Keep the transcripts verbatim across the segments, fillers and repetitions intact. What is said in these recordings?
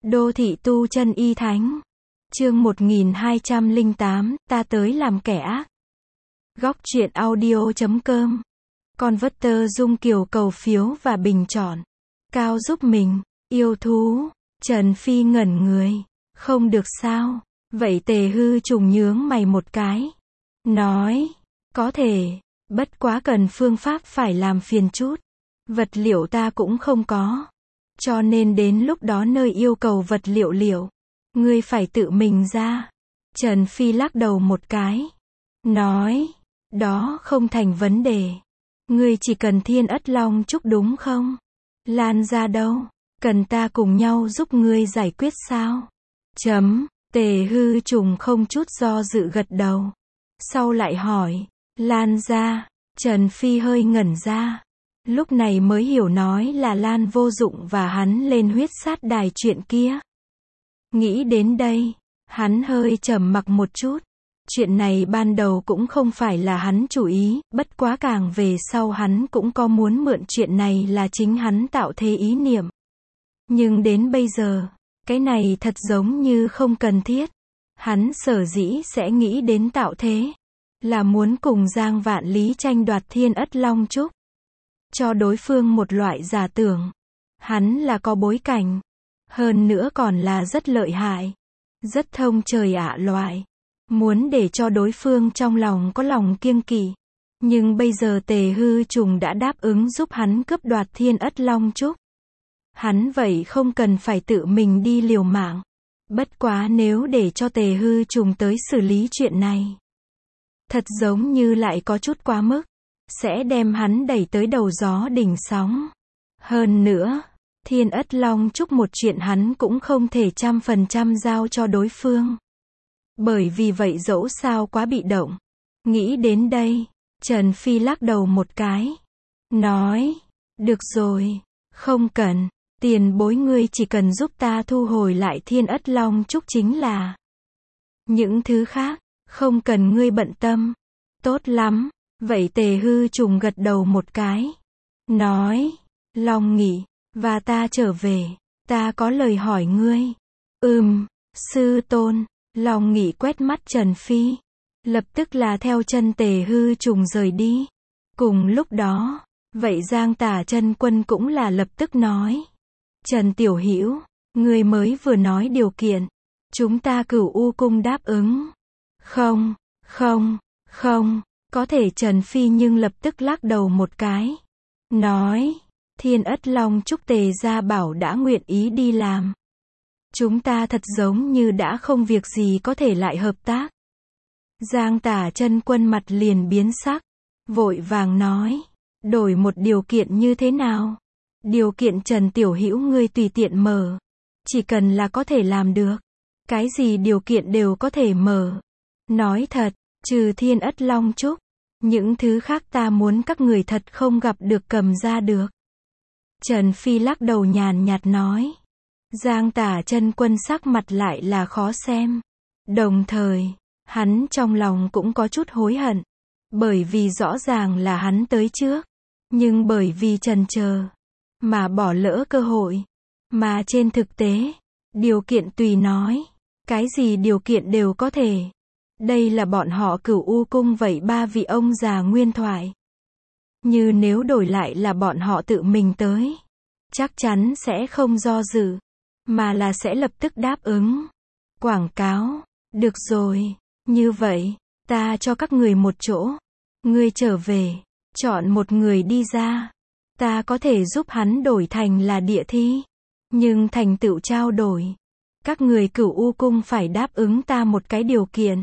Đô thị tu chân y thánh. Chương một nghìn hai trăm lẻ tám, ta tới làm kẻ ác. Góc truyện audio chấm com. Converter Dung Kiều cầu phiếu và bình chọn. Cao giúp mình. Yêu thú. Trần Phi ngẩn người. Không được sao. Vậy Tề Hư trùng nhướng mày một cái. Nói. Có thể. Bất quá cần phương pháp phải làm phiền chút. Vật liệu ta cũng không có. Cho nên đến lúc đó nơi yêu cầu vật liệu liệu. Ngươi phải tự mình ra. Trần Phi lắc đầu một cái. Nói. Đó không thành vấn đề. Ngươi chỉ cần thiên ất long trúc đúng không? Lan ra đâu? Cần ta cùng nhau giúp ngươi giải quyết sao? Chấm. Tề Hư trùng không chút do dự gật đầu. Sau lại hỏi. Lan ra. Trần Phi hơi ngẩn ra. Lúc này mới hiểu nói là Lan Vô Dụng và hắn lên huyết sát đài chuyện kia. Nghĩ đến đây, hắn hơi trầm mặc một chút. Chuyện này ban đầu cũng không phải là hắn chủ ý, bất quá càng về sau hắn cũng có muốn mượn chuyện này là chính hắn tạo thế ý niệm. Nhưng đến bây giờ, cái này thật giống như không cần thiết. Hắn sở dĩ sẽ nghĩ đến tạo thế, là muốn cùng Giang Vạn Lý tranh đoạt thiên ất long trúc. Cho đối phương một loại giả tưởng. Hắn là có bối cảnh. Hơn nữa còn là rất lợi hại. Rất thông trời ạ loại. Muốn để cho đối phương trong lòng có lòng kiêng kỵ. Nhưng bây giờ Tề Hư trùng đã đáp ứng giúp hắn cướp đoạt thiên ất long trúc. Hắn vậy không cần phải tự mình đi liều mạng. Bất quá nếu để cho Tề Hư trùng tới xử lý chuyện này. Thật giống như lại có chút quá mức. Sẽ đem hắn đẩy tới đầu gió đỉnh sóng. Hơn nữa, thiên ất long trúc một chuyện hắn cũng không thể trăm phần trăm giao cho đối phương. Bởi vì vậy dẫu sao quá bị động. Nghĩ đến đây, Trần Phi lắc đầu một cái. Nói, được rồi, không cần, tiền bối ngươi chỉ cần giúp ta thu hồi lại thiên ất long trúc chính là. Những thứ khác, không cần ngươi bận tâm. Tốt lắm. Vậy Tề Hư trùng gật đầu một cái. Nói. Long Nghị. Và ta trở về. Ta có lời hỏi ngươi. Ừm. Sư tôn. Long Nghị quét mắt Trần Phi. Lập tức là theo chân Tề Hư trùng rời đi. Cùng lúc đó. Vậy Giang Tả Chân Quân cũng là lập tức nói. Trần Tiểu Hữu. Ngươi mới vừa nói điều kiện. Chúng ta Cửu U Cung đáp ứng. Không. Không. Không. Có thể Trần Phi nhưng lập tức lắc đầu một cái. Nói. Thiên ất long trúc Tề gia bảo đã nguyện ý đi làm. Chúng ta thật giống như đã không việc gì có thể lại hợp tác. Giang Tả Chân Quân mặt liền biến sắc. Vội vàng nói. Đổi một điều kiện như thế nào? Điều kiện Trần Tiểu Hữu ngươi tùy tiện mở. Chỉ cần là có thể làm được. Cái gì điều kiện đều có thể mở. Nói thật. Trừ thiên ất long trúc. Những thứ khác ta muốn các người thật không gặp được cầm ra được. Trần Phi lắc đầu nhàn nhạt nói. Giang Tả Chân Quân sắc mặt lại là khó xem. Đồng thời, hắn trong lòng cũng có chút hối hận. Bởi vì rõ ràng là hắn tới trước. Nhưng bởi vì trần chờ mà bỏ lỡ cơ hội. Mà trên thực tế, điều kiện tùy nói. Cái gì điều kiện đều có thể. Đây là bọn họ Cửu U Cung vậy ba vị ông già nguyên thoại. Như nếu đổi lại là bọn họ tự mình tới. Chắc chắn sẽ không do dự. Mà là sẽ lập tức đáp ứng. Quảng cáo. Được rồi. Như vậy. Ta cho các người một chỗ. Ngươi trở về. Chọn một người đi ra. Ta có thể giúp hắn đổi thành là địa thi. Nhưng thành tựu trao đổi. Các người Cửu U Cung phải đáp ứng ta một cái điều kiện.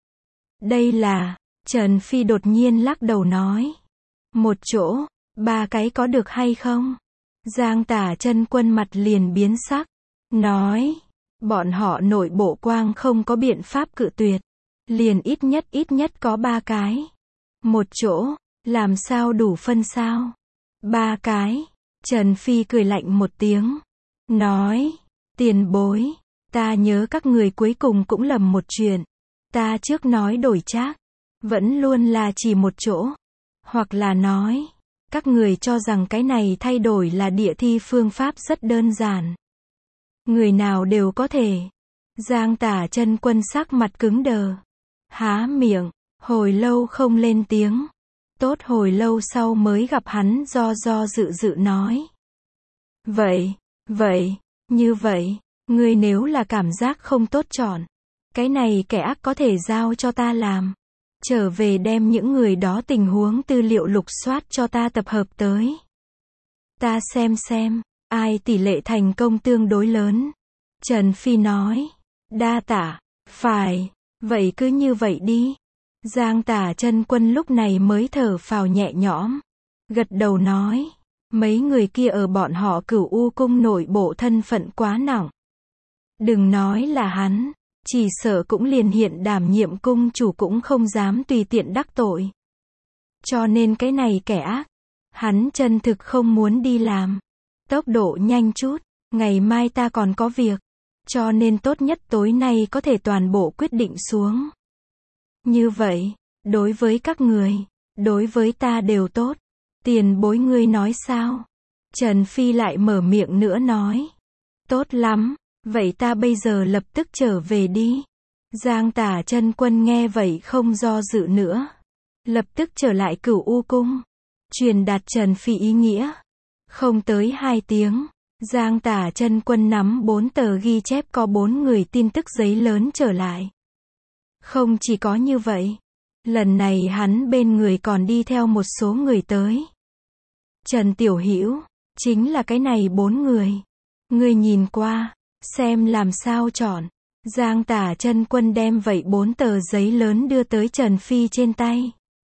Đây là, Trần Phi đột nhiên lắc đầu nói. Một chỗ, ba cái có được hay không? Giang Tả Chân Quân mặt liền biến sắc. Nói, bọn họ nội bộ quang không có biện pháp cự tuyệt. Liền ít nhất ít nhất có ba cái. Một chỗ, làm sao đủ phân sao? Ba cái. Trần Phi cười lạnh một tiếng. Nói, tiền bối, ta nhớ các người cuối cùng cũng lầm một chuyện. Ta trước nói đổi trác, vẫn luôn là chỉ một chỗ. Hoặc là nói, các người cho rằng cái này thay đổi là địa thi phương pháp rất đơn giản. Người nào đều có thể. Giang Tả Chân Quân sắc mặt cứng đờ. Há miệng, hồi lâu không lên tiếng. Tốt hồi lâu sau mới gặp hắn do do dự dự nói. Vậy, vậy, như vậy, ngươi nếu là cảm giác không tốt chọn. Cái này kẻ ác có thể giao cho ta làm. Trở về đem những người đó tình huống tư liệu lục soát cho ta tập hợp tới. Ta xem xem, ai tỷ lệ thành công tương đối lớn. Trần Phi nói. Đa tạ, phải, vậy cứ như vậy đi. Giang Tả Chân Quân lúc này mới thở phào nhẹ nhõm. Gật đầu nói. Mấy người kia ở bọn họ Cửu U Cung nội bộ thân phận quá nặng. Đừng nói là hắn, chỉ sợ cũng liền hiện đảm nhiệm cung chủ cũng không dám tùy tiện đắc tội. Cho nên cái này kẻ ác, hắn chân thực không muốn đi làm. Tốc độ nhanh chút, ngày mai ta còn có việc. Cho nên tốt nhất tối nay có thể toàn bộ quyết định xuống. Như vậy, đối với các người, đối với ta đều tốt. Tiền bối ngươi nói sao? Trần Phi lại mở miệng nữa nói. Tốt lắm, vậy ta bây giờ lập tức trở về đi. Giang Tả Chân Quân nghe vậy không do dự nữa. Lập tức trở lại Cửu U Cung. Truyền đạt Trần Phi ý nghĩa. Không tới hai tiếng. Giang Tả Chân Quân nắm bốn tờ ghi chép có bốn người tin tức giấy lớn trở lại. Không chỉ có như vậy. Lần này hắn bên người còn đi theo một số người tới. Trần Tiểu Hữu, chính là cái này bốn người. Ngươi nhìn qua, xem làm sao chọn. Giang Tả Chân Quân đem vậy bốn tờ giấy lớn đưa tới Trần Phi trên tay.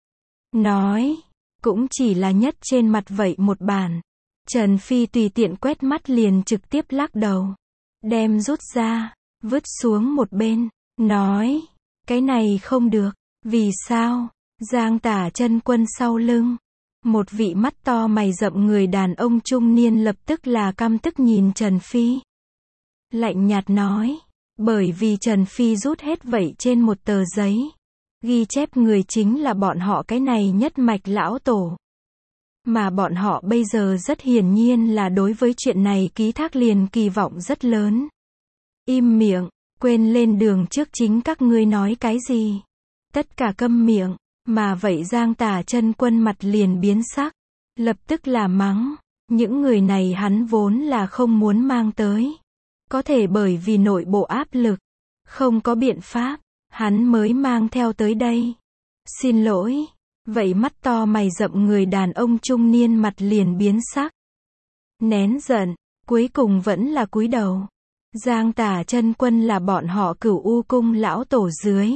Nói, cũng chỉ là nhất trên mặt vậy một bản. Trần Phi tùy tiện quét mắt liền trực tiếp lắc đầu. Đem rút ra, vứt xuống một bên. Nói, cái này không được. Vì sao? Giang Tả Chân Quân sau lưng. Một vị mắt to mày rậm người đàn ông trung niên lập tức là căm tức nhìn Trần Phi. Lạnh nhạt nói. Bởi vì Trần Phi rút hết vậy trên một tờ giấy. Ghi chép người chính là bọn họ cái này nhất mạch lão tổ. Mà bọn họ bây giờ rất hiển nhiên là đối với chuyện này ký thác liền kỳ vọng rất lớn. Im miệng, quên lên đường trước chính các ngươi nói cái gì. Tất cả câm miệng, mà vậy Giang Tả Chân Quân mặt liền biến sắc. Lập tức là mắng, những người này hắn vốn là không muốn mang tới. Có thể bởi vì nội bộ áp lực, không có biện pháp, hắn mới mang theo tới đây. Xin lỗi. Vậy mắt to mày rậm người đàn ông trung niên mặt liền biến sắc. Nén giận, cuối cùng vẫn là cúi đầu. Giang Tả Chân Quân là bọn họ Cửu U Cung lão tổ dưới.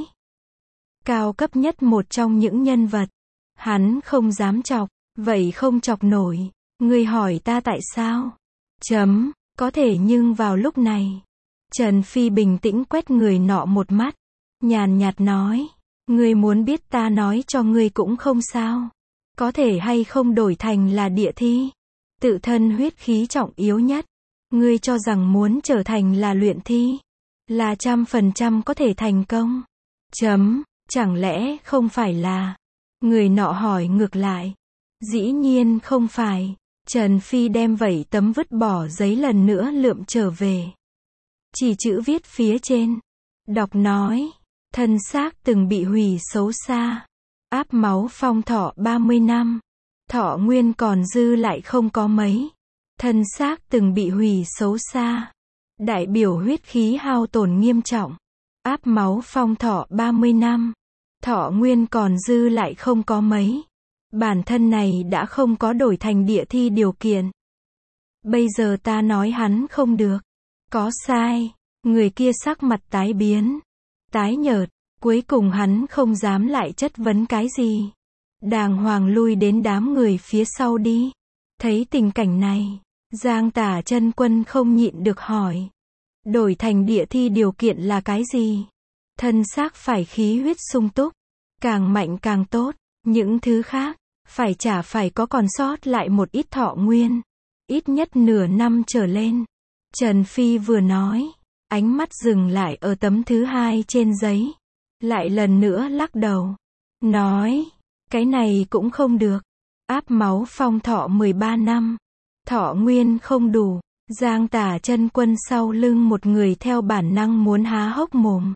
Cao cấp nhất một trong những nhân vật. Hắn không dám chọc, vậy không chọc nổi. Ngươi hỏi ta tại sao? Chấm, có thể nhưng vào lúc này. Trần Phi bình tĩnh quét người nọ một mắt. Nhàn nhạt nói. Ngươi muốn biết ta nói cho ngươi cũng không sao. Có thể hay không đổi thành là địa thi. Tự thân huyết khí trọng yếu nhất. Ngươi cho rằng muốn trở thành là luyện thi. Là trăm phần trăm có thể thành công. Chấm, chẳng lẽ không phải là. Người nọ hỏi ngược lại. Dĩ nhiên không phải. Trần Phi đem vẩy tấm vứt bỏ giấy lần nữa lượm trở về. Chỉ chữ viết phía trên. Đọc nói. Thân xác từng bị hủy xấu xa. Áp máu phong thọ ba mươi năm. Thọ nguyên còn dư lại không có mấy. Thân xác từng bị hủy xấu xa. Đại biểu huyết khí hao tổn nghiêm trọng. Áp máu phong thọ ba mươi năm. Thọ nguyên còn dư lại không có mấy. Bản thân này đã không có đổi thành địa thi điều kiện. Bây giờ ta nói hắn không được. Có sai. Người kia sắc mặt tái biến. Tái nhợt, cuối cùng hắn không dám lại chất vấn cái gì. Đàng hoàng lui đến đám người phía sau đi. Thấy tình cảnh này, Giang Tả Chân Quân không nhịn được hỏi. Đổi thành địa thi điều kiện là cái gì? Thân xác phải khí huyết sung túc, càng mạnh càng tốt, những thứ khác, phải chả phải có còn sót lại một ít thọ nguyên. Ít nhất nửa năm trở lên. Trần Phi vừa nói. Ánh mắt dừng lại ở tấm thứ hai trên giấy. Lại lần nữa lắc đầu. Nói, cái này cũng không được. Áp máu phong thọ mười ba năm. Thọ nguyên không đủ. Giang Tả Chân Quân sau lưng một người theo bản năng muốn há hốc mồm.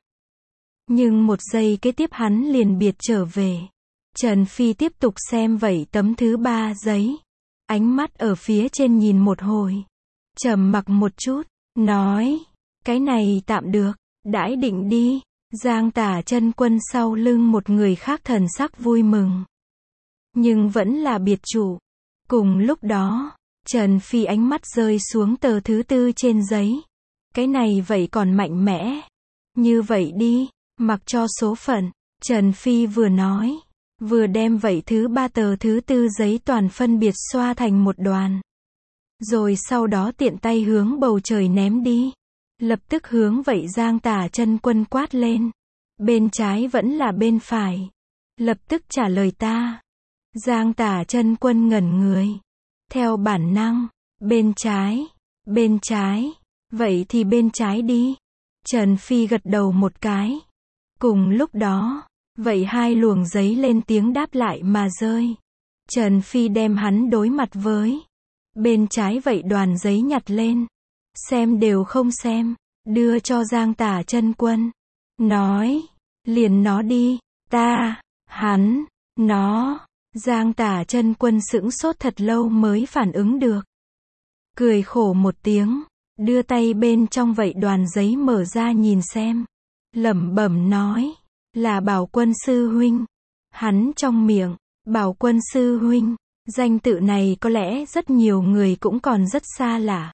Nhưng một giây kế tiếp hắn liền biệt trở về. Trần Phi tiếp tục xem vẩy tấm thứ ba giấy. Ánh mắt ở phía trên nhìn một hồi. Trầm mặc một chút, nói, cái này tạm được, đãi định đi. Giang Tả Chân Quân sau lưng một người khác thần sắc vui mừng. Nhưng vẫn là biệt chủ. Cùng lúc đó, Trần Phi ánh mắt rơi xuống tờ thứ tư trên giấy. Cái này vậy còn mạnh mẽ. Như vậy đi, mặc cho số phận. Trần Phi vừa nói, vừa đem vậy thứ ba tờ thứ tư giấy toàn phân biệt xoa thành một đoàn. Rồi sau đó tiện tay hướng bầu trời ném đi. Lập tức hướng vậy Giang Tả Chân Quân quát lên. Bên trái vẫn là bên phải. Lập tức trả lời ta. Giang Tả Chân Quân ngẩn người. Theo bản năng, bên trái, bên trái, vậy thì bên trái đi. Trần Phi gật đầu một cái. Cùng lúc đó, vậy hai luồng giấy lên tiếng đáp lại mà rơi. Trần Phi đem hắn đối mặt với. Bên trái vậy đoàn giấy nhặt lên. Xem đều không xem, đưa cho Giang Tả Chân Quân. Nói, liền nó đi, ta, hắn, nó. Giang Tả Chân Quân sững sốt thật lâu mới phản ứng được. Cười khổ một tiếng, đưa tay bên trong vậy đoàn giấy mở ra nhìn xem. Lẩm bẩm nói, là Bảo Quân sư huynh. Hắn trong miệng, Bảo Quân sư huynh, danh tự này có lẽ rất nhiều người cũng còn rất xa lạ.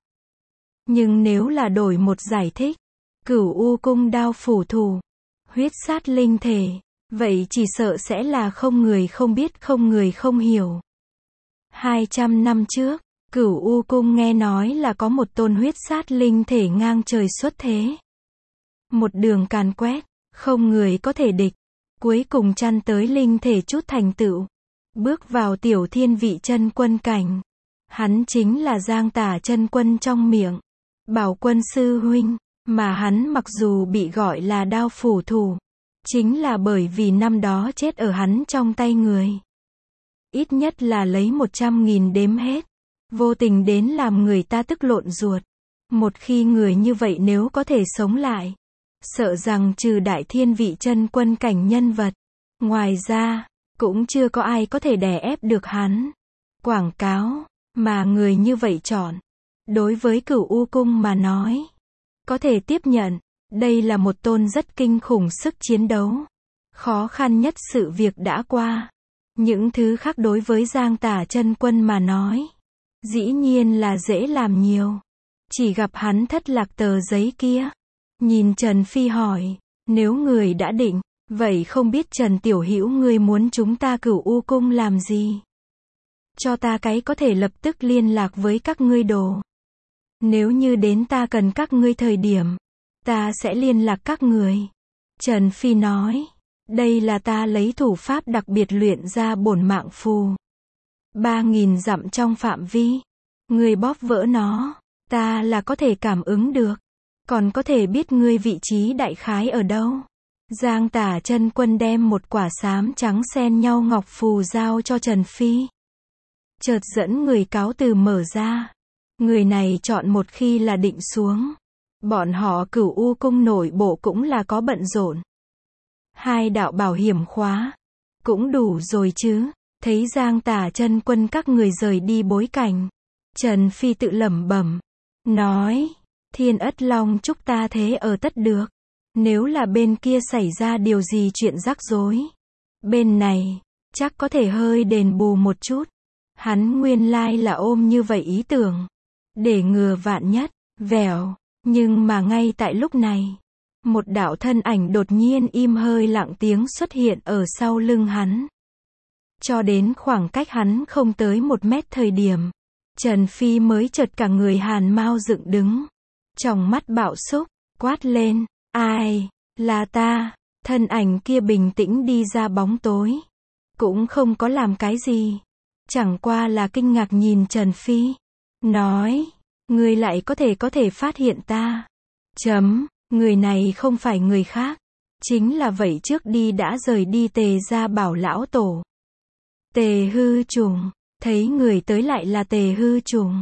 Nhưng nếu là đổi một giải thích, Cửu U Cung đao phủ thủ, huyết sát linh thể, vậy chỉ sợ sẽ là không người không biết không người không hiểu. hai trăm năm trước, Cửu U Cung nghe nói là có một tôn huyết sát linh thể ngang trời xuất thế. Một đường càn quét, không người có thể địch. Cuối cùng chăn tới linh thể chút thành tựu. Bước vào tiểu thiên vị chân quân cảnh. Hắn chính là Giang Tả Chân Quân trong miệng. Bảo Quân sư huynh, mà hắn mặc dù bị gọi là đao phủ thủ. Chính là bởi vì năm đó chết ở hắn trong tay người. Ít nhất là lấy một trăm nghìn đếm hết. Vô tình đến làm người ta tức lộn ruột. Một khi người như vậy nếu có thể sống lại, sợ rằng trừ đại thiên vị chân quân cảnh nhân vật, ngoài ra, cũng chưa có ai có thể đè ép được hắn. Quảng cáo, mà người như vậy chọn. Đối với Cửu U Cung mà nói, có thể tiếp nhận, đây là một tôn rất kinh khủng sức chiến đấu. Khó khăn nhất sự việc đã qua. Những thứ khác đối với Giang Tả Chân Quân mà nói, dĩ nhiên là dễ làm nhiều. Chỉ gặp hắn thất lạc tờ giấy kia. Nhìn Trần Phi hỏi, nếu người đã định, vậy không biết Trần Tiểu Hữu ngươi muốn chúng ta Cửu U Cung làm gì? Cho ta cái có thể lập tức liên lạc với các ngươi đồ. Nếu như đến ta cần các ngươi thời điểm, ta sẽ liên lạc các người. Trần Phi nói, đây là ta lấy thủ pháp đặc biệt luyện ra bổn mạng phù. Ba nghìn dặm trong phạm vi. Ngươi bóp vỡ nó, ta là có thể cảm ứng được. Còn có thể biết ngươi vị trí đại khái ở đâu. Giang Tả Chân Quân đem một quả xám trắng xen nhau ngọc phù giao cho Trần Phi. Chợt dẫn người cáo từ mở ra. Người này chọn một khi là định xuống. Bọn họ Cửu U Cung nội bộ cũng là có bận rộn. Hai đạo bảo hiểm khóa. Cũng đủ rồi chứ. Thấy Giang Tả Chân Quân các người rời đi bối cảnh. Trần Phi tự lẩm bẩm. Nói. Thiên Ất Long chúc ta thế ở tất được. Nếu là bên kia xảy ra điều gì chuyện rắc rối. Bên này, chắc có thể hơi đền bù một chút. Hắn nguyên lai là ôm như vậy ý tưởng. Để ngừa vạn nhất, vèo. Nhưng mà ngay tại lúc này, một đạo thân ảnh đột nhiên im hơi lặng tiếng xuất hiện ở sau lưng hắn. Cho đến khoảng cách hắn không tới một mét thời điểm, Trần Phi mới chợt cả người hàn mau dựng đứng. Trong mắt bạo xúc, quát lên, ai, là ta. Thân ảnh kia bình tĩnh đi ra bóng tối. Cũng không có làm cái gì. Chẳng qua là kinh ngạc nhìn Trần Phi. Nói, người lại có thể có thể phát hiện ta. Chấm, người này không phải người khác. Chính là vậy trước đi đã rời đi Tề gia Bảo lão tổ. Tề Hư Trùng, thấy người tới lại là Tề Hư Trùng.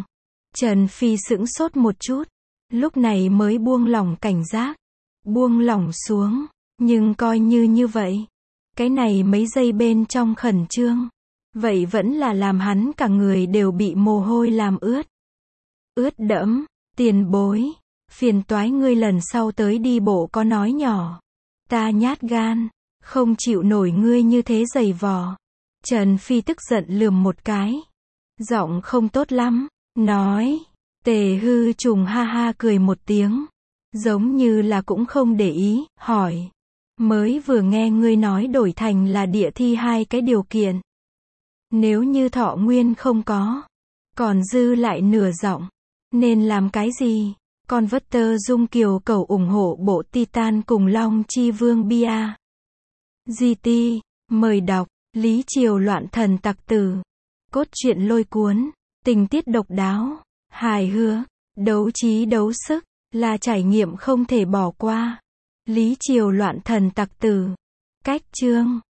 Trần Phi sững sốt một chút, lúc này mới buông lỏng cảnh giác, buông lỏng xuống, nhưng coi như như vậy, cái này mấy giây bên trong khẩn trương, vậy vẫn là làm hắn cả người đều bị mồ hôi làm ướt. Ướt đẫm, tiền bối, phiền toái ngươi lần sau tới đi bộ có nói nhỏ. Ta nhát gan, không chịu nổi ngươi như thế giày vò. Trần Phi tức giận lườm một cái. Giọng không tốt lắm, nói. Tề hư trùng ha ha cười một tiếng. Giống như là cũng không để ý, hỏi. Mới vừa nghe ngươi nói đổi thành là địa thi hai cái điều kiện. Nếu như thọ nguyên không có, còn dư lại nửa giọng, nên làm cái gì? Con vất tơ dung kiều cầu ủng hộ bộ Titan cùng Long Chi Vương Bia. giê tê, mời đọc, Lý Triều loạn thần tặc tử. Cốt truyện lôi cuốn, tình tiết độc đáo, hài hước, đấu trí đấu sức, là trải nghiệm không thể bỏ qua. Lý Triều loạn thần tặc tử. Cách chương